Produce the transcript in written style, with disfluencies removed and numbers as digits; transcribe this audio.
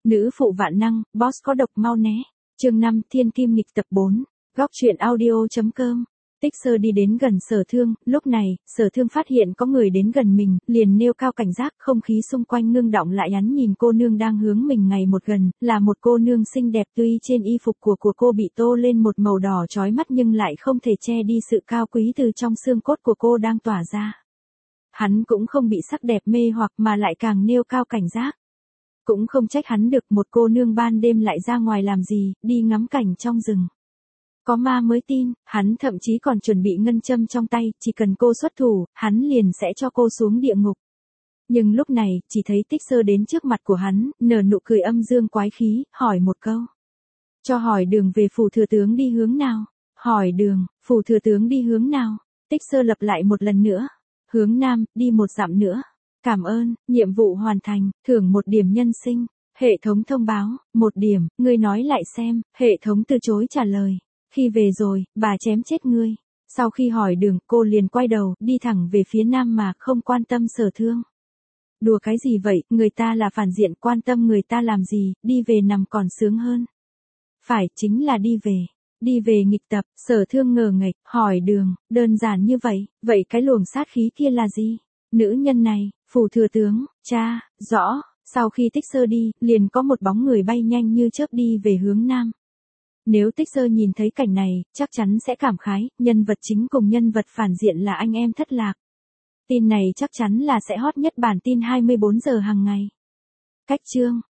Nữ phụ vạn năng, boss có độc mau né. Chương 5, Thiên Kim nghịch tập 4. Góc truyện audio.com. Tích Sơ đi đến gần Sở Thương, lúc này, Sở Thương phát hiện có người đến gần mình, liền nêu cao cảnh giác, không khí xung quanh ngưng đọng lại, hắn nhìn cô nương đang hướng mình ngày một gần, là một cô nương xinh đẹp, tuy trên y phục của cô bị tô lên một màu đỏ chói mắt nhưng lại không thể che đi sự cao quý từ trong xương cốt của cô đang tỏa ra. Hắn cũng không bị sắc đẹp mê hoặc mà lại càng nêu cao cảnh giác. Cũng không trách hắn được, một cô nương ban đêm lại ra ngoài làm gì, đi ngắm cảnh trong rừng. Có ma mới tin, hắn thậm chí còn chuẩn bị ngân châm trong tay, chỉ cần cô xuất thủ, hắn liền sẽ cho cô xuống địa ngục. Nhưng lúc này, chỉ thấy Tích Sơ đến trước mặt của hắn, nở nụ cười âm dương quái khí, hỏi một câu. Cho hỏi đường về phủ thừa tướng đi hướng nào? Hỏi đường, phủ thừa tướng đi hướng nào? Tích Sơ lặp lại một lần nữa. Hướng nam, đi 1 dặm nữa. Cảm ơn, nhiệm vụ hoàn thành, thưởng 1 điểm nhân sinh. Hệ thống thông báo, 1 điểm, ngươi nói lại xem, hệ thống từ chối trả lời. Khi về rồi, bà chém chết ngươi. Sau khi hỏi đường, cô liền quay đầu, đi thẳng về phía nam mà không quan tâm Sở Thương. Đùa cái gì vậy, người ta là phản diện, quan tâm người ta làm gì, đi về nằm còn sướng hơn. Phải, chính là đi về. Đi về nghịch tập, Sở Thương ngờ nghệch, hỏi đường, đơn giản như vậy cái luồng sát khí kia là gì? Nữ nhân này, phủ thừa tướng, cha, rõ. Sau khi Tích Sơ đi, liền có một bóng người bay nhanh như chớp đi về hướng nam. Nếu Tích Sơ nhìn thấy cảnh này, chắc chắn sẽ cảm khái, nhân vật chính cùng nhân vật phản diện là anh em thất lạc. Tin này chắc chắn là sẽ hot nhất bản tin 24 giờ hàng ngày. Cách chương